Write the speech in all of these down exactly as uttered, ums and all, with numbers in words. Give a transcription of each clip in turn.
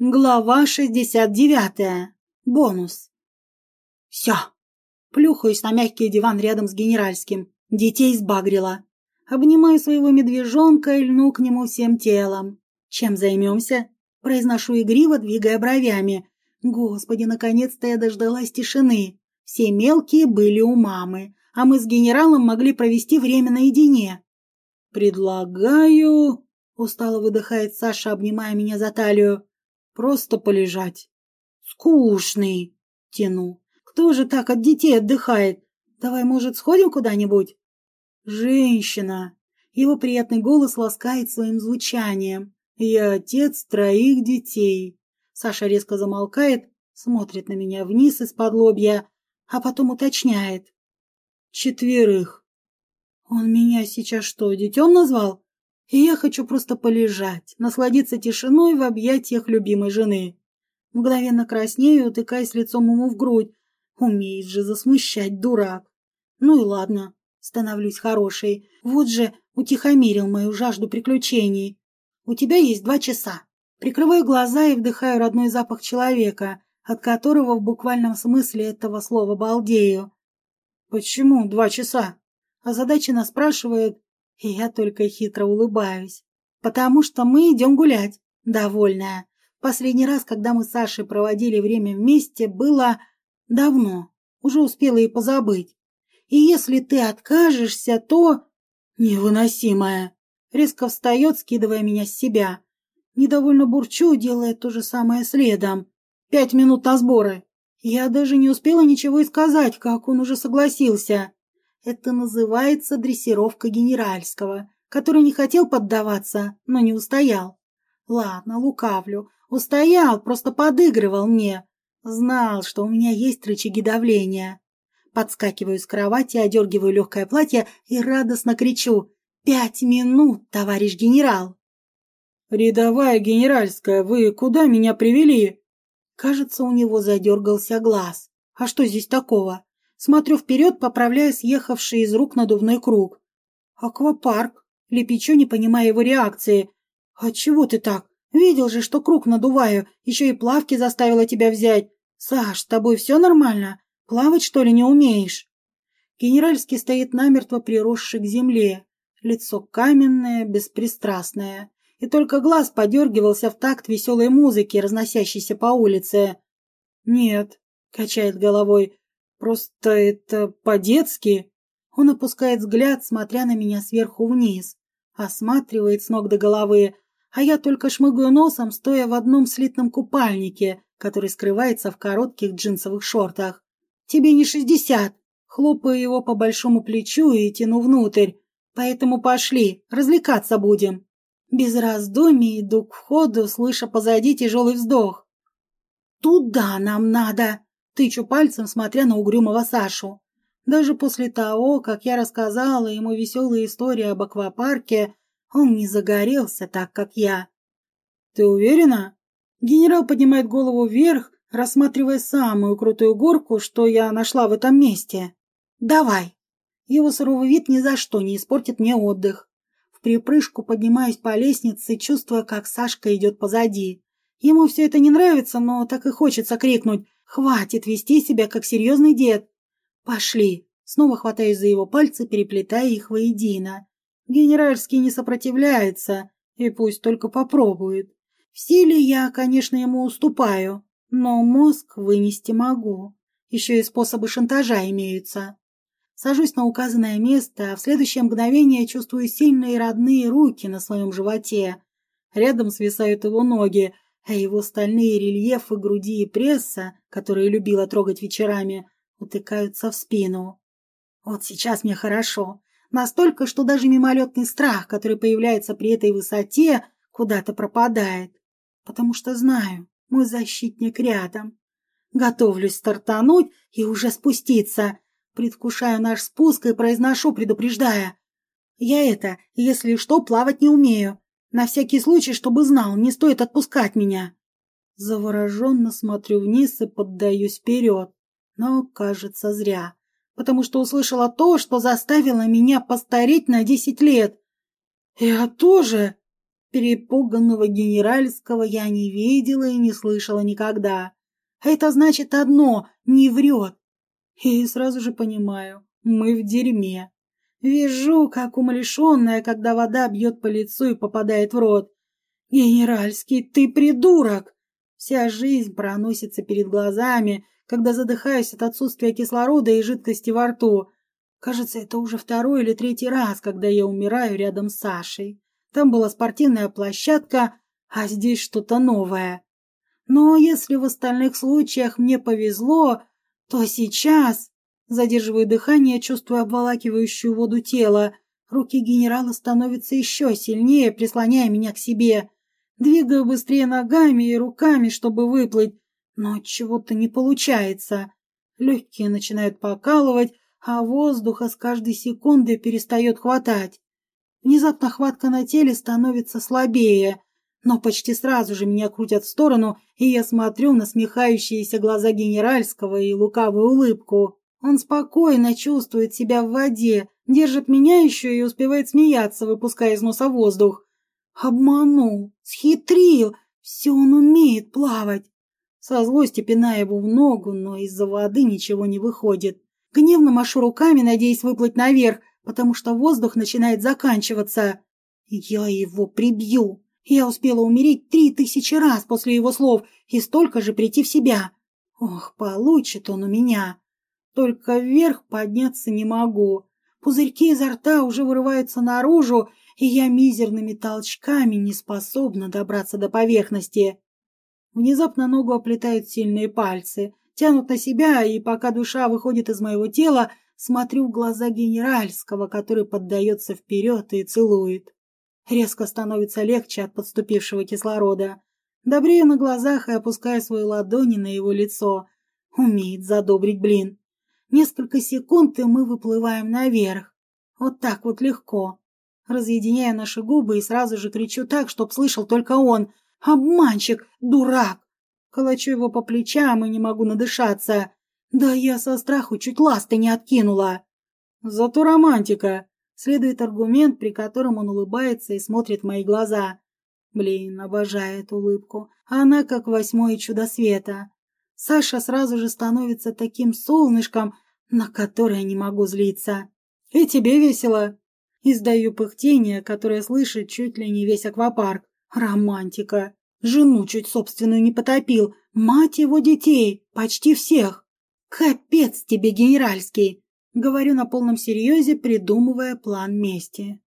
Глава шестьдесят девятая. Бонус. Все. Плюхаюсь на мягкий диван рядом с генеральским. Детей сбагрила. Обнимаю своего медвежонка и льну к нему всем телом. Чем займемся? Произношу игриво, двигая бровями. Господи, наконец-то я дождалась тишины. Все мелкие были у мамы, а мы с генералом могли провести время наедине. Предлагаю... Устало выдыхает Саша, обнимая меня за талию. Просто полежать. Скучный. Тяну. Кто же так от детей отдыхает? Давай, может, сходим куда-нибудь? Женщина. Его приятный голос ласкает своим звучанием. Я отец троих детей. Саша резко замолкает, смотрит на меня вниз из-под лобья, а потом уточняет. Четверых. Он меня сейчас что, детем назвал? И я хочу просто полежать, насладиться тишиной в объятиях любимой жены. Мгновенно краснею, утыкаясь лицом ему в грудь. Умеет же засмущать, дурак. Ну и ладно, становлюсь хорошей. Вот же утихомирил мою жажду приключений. У тебя есть два часа. Прикрываю глаза и вдыхаю родной запах человека, от которого в буквальном смысле этого слова балдею. Почему два часа? Озадаченно спрашивает, и я только хитро улыбаюсь. Потому что мы идем гулять, довольная. Последний раз, когда мы с Сашей проводили время вместе, было давно. Уже успела и позабыть. И если ты откажешься, то... Невыносимая. Резко встает, скидывая меня с себя. Недовольно бурчу, делая то же самое следом. Пять минут на сборы. Я даже не успела ничего и сказать, как он уже согласился. Это называется дрессировка генеральского, который не хотел поддаваться, но не устоял. Ладно, лукавлю. Устоял, просто подыгрывал мне. Знал, что у меня есть рычаги давления. Подскакиваю с кровати, одергиваю легкое платье и радостно кричу: «Пять минут, товарищ генерал!» «Рядовая генеральская, вы куда меня привели?» Кажется, у него задергался глаз. А что здесь такого? Смотрю вперед, поправляя съехавший из рук надувной круг. «Аквапарк!» Лепечу, не понимая его реакции. «А чего ты так? Видел же, что круг надуваю, еще и плавки заставила тебя взять. Саш, с тобой все нормально? Плавать, что ли, не умеешь?» Генеральский стоит намертво приросший к земле. Лицо каменное, беспристрастное. И только глаз подергивался в такт веселой музыки, разносящейся по улице. «Нет», — качает головой, — «просто это по-детски». Он опускает взгляд, смотря на меня сверху вниз. Осматривает с ног до головы, а я только шмыгаю носом, стоя в одном слитном купальнике, который скрывается в коротких джинсовых шортах. «Тебе не шестьдесят». Хлопаю его по большому плечу и тяну внутрь. «Поэтому пошли, развлекаться будем». Без раздумий иду к входу, слыша позади тяжелый вздох. «Туда нам надо!» — тычу пальцем, смотря на угрюмого Сашу. Даже после того, как я рассказала ему веселые истории об аквапарке, он не загорелся так, как я. «Ты уверена?» Генерал поднимает голову вверх, рассматривая самую крутую горку, что я нашла в этом месте. «Давай!» Его суровый вид ни за что не испортит мне отдых. В припрыжку поднимаюсь по лестнице, чувствуя, как Сашка идет позади. Ему все это не нравится, но так и хочется крикнуть: «Хватит вести себя, как серьезный дед!» «Пошли!» Снова хватаюсь за его пальцы, переплетая их воедино. Генеральский не сопротивляется, и пусть только попробует. В силе я, конечно, ему уступаю, но мозг вынести могу. Еще и способы шантажа имеются. Сажусь на указанное место, а в следующее мгновение чувствую сильные родные руки на своем животе. Рядом свисают его ноги, а его стальные рельефы груди и пресса, которые любила трогать вечерами, утыкаются в спину. Вот сейчас мне хорошо. Настолько, что даже мимолетный страх, который появляется при этой высоте, куда-то пропадает. Потому что знаю, мой защитник рядом. Готовлюсь стартануть и уже спуститься. Предвкушаю наш спуск и произношу, предупреждая: «Я это, если что, плавать не умею. На всякий случай, чтобы знал, не стоит отпускать меня». Завороженно смотрю вниз и поддаюсь вперед. Но, кажется, зря. Потому что услышала то, что заставило меня постареть на десять лет. «Я тоже!» Перепуганного генеральского я не видела и не слышала никогда. Это значит одно — не врет. И сразу же понимаю, мы в дерьме. Вижу, как умалишенная, когда вода бьет по лицу и попадает в рот. Генеральский, ты придурок! Вся жизнь проносится перед глазами, когда задыхаюсь от отсутствия кислорода и жидкости во рту. Кажется, это уже второй или третий раз, когда я умираю рядом с Сашей. Там была спортивная площадка, а здесь что-то новое. Но если в остальных случаях мне повезло, то сейчас... Задерживаю дыхание, чувствуя обволакивающую воду тела. Руки генерала становятся еще сильнее, прислоняя меня к себе. Двигаю быстрее ногами и руками, чтобы выплыть, но чего-то не получается. Легкие начинают покалывать, а воздуха с каждой секундой перестает хватать. Внезапно хватка на теле становится слабее, но почти сразу же меня крутят в сторону, и я смотрю на смехающиеся глаза генеральского и лукавую улыбку. Он спокойно чувствует себя в воде, держит меня еще и успевает смеяться, выпуская из носа воздух. Обманул, схитрил, все он умеет плавать. Со злости пинаю его в ногу, но из-за воды ничего не выходит. Гневно машу руками, надеясь выплыть наверх, потому что воздух начинает заканчиваться. Я его прибью. Я успела умереть три тысячи раз после его слов и столько же прийти в себя. Ох, получит он у меня. Только вверх подняться не могу. Пузырьки изо рта уже вырываются наружу, и я мизерными толчками не способна добраться до поверхности. Внезапно ногу оплетают сильные пальцы, тянут на себя, и пока душа выходит из моего тела, смотрю в глаза генеральского, который поддается вперед и целует. Резко становится легче от подступившего кислорода. Добрею на глазах и опускаю свои ладони на его лицо. Умеет задобрить, блин. Несколько секунд, и мы выплываем наверх. Вот так вот легко. Разъединяю наши губы и сразу же кричу так, чтоб слышал только он. «Обманщик! Дурак!» Колочу его по плечам и не могу надышаться. Да я со страху чуть ласты не откинула. Зато романтика. Следует аргумент, при котором он улыбается и смотрит в мои глаза. Блин, обожаю эту улыбку. Она как восьмое чудо света. Саша сразу же становится таким солнышком, на которое не могу злиться. И тебе весело. Издаю пыхтение, которое слышит чуть ли не весь аквапарк. Романтика. Жену чуть собственную не потопил. Мать его детей. Почти всех. Капец тебе, генеральский. Говорю на полном серьезе, придумывая план мести.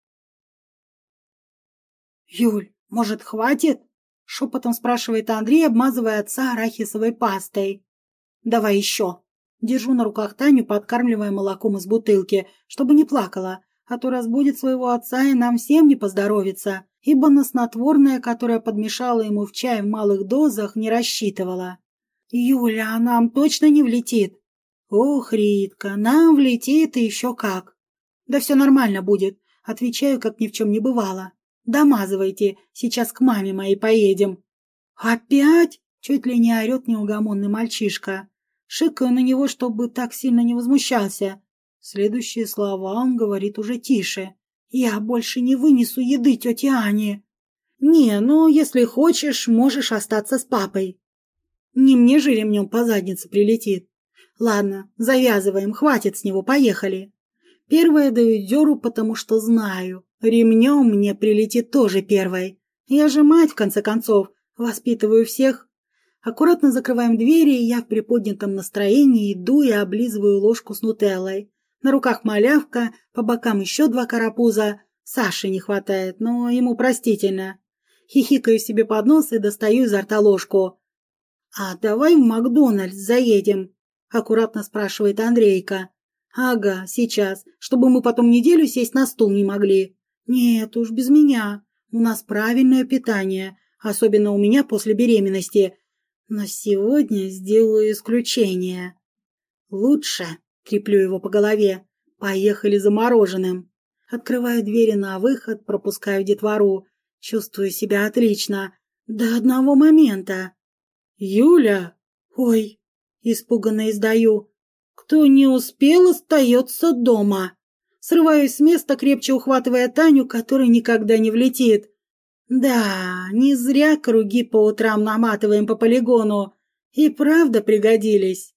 Юль, может, хватит? Шепотом спрашивает Андрей, обмазывая отца арахисовой пастой. Давай еще. Держу на руках Таню, подкармливая молоком из бутылки, чтобы не плакала, а то разбудит своего отца и нам всем не поздоровится, ибо на снотворное, которое подмешала ему в чай в малых дозах, не рассчитывала. Юля, а нам точно не влетит? Ох, Ритка, нам влетит и еще как. Да все нормально будет, отвечаю, как ни в чем не бывало. Домазывайте, сейчас к маме моей поедем. Опять? Чуть ли не орет неугомонный мальчишка. Шикаю на него, чтобы так сильно не возмущался. Следующие слова он говорит уже тише. Я больше не вынесу еды тети Ани. Не, ну, если хочешь, можешь остаться с папой. Не мне же ремнем по заднице прилетит. Ладно, завязываем, хватит с него, поехали. Первое даю дёру, потому что знаю, ремнем мне прилетит тоже первой. Я же мать, в конце концов, воспитываю всех. Аккуратно закрываем двери, и я в приподнятом настроении иду и облизываю ложку с нутеллой. На руках малявка, по бокам еще два карапуза. Саши не хватает, но ему простительно. Хихикаю себе под нос и достаю изо рта ложку. «А давай в Макдональдс заедем?» — аккуратно спрашивает Андрейка. «Ага, сейчас, чтобы мы потом неделю сесть на стул не могли». «Нет уж, без меня. У нас правильное питание, особенно у меня после беременности. Но сегодня сделаю исключение». «Лучше», — треплю его по голове, — «поехали за мороженым». Открываю двери на выход, пропускаю детвору. Чувствую себя отлично. До одного момента. «Юля!» «Ой!» — испуганно издаю. «Кто не успел, остается дома». Срываюсь с места, крепче ухватывая Таню, которая никогда не влетит. Да, не зря круги по утрам наматываем по полигону. И правда пригодились.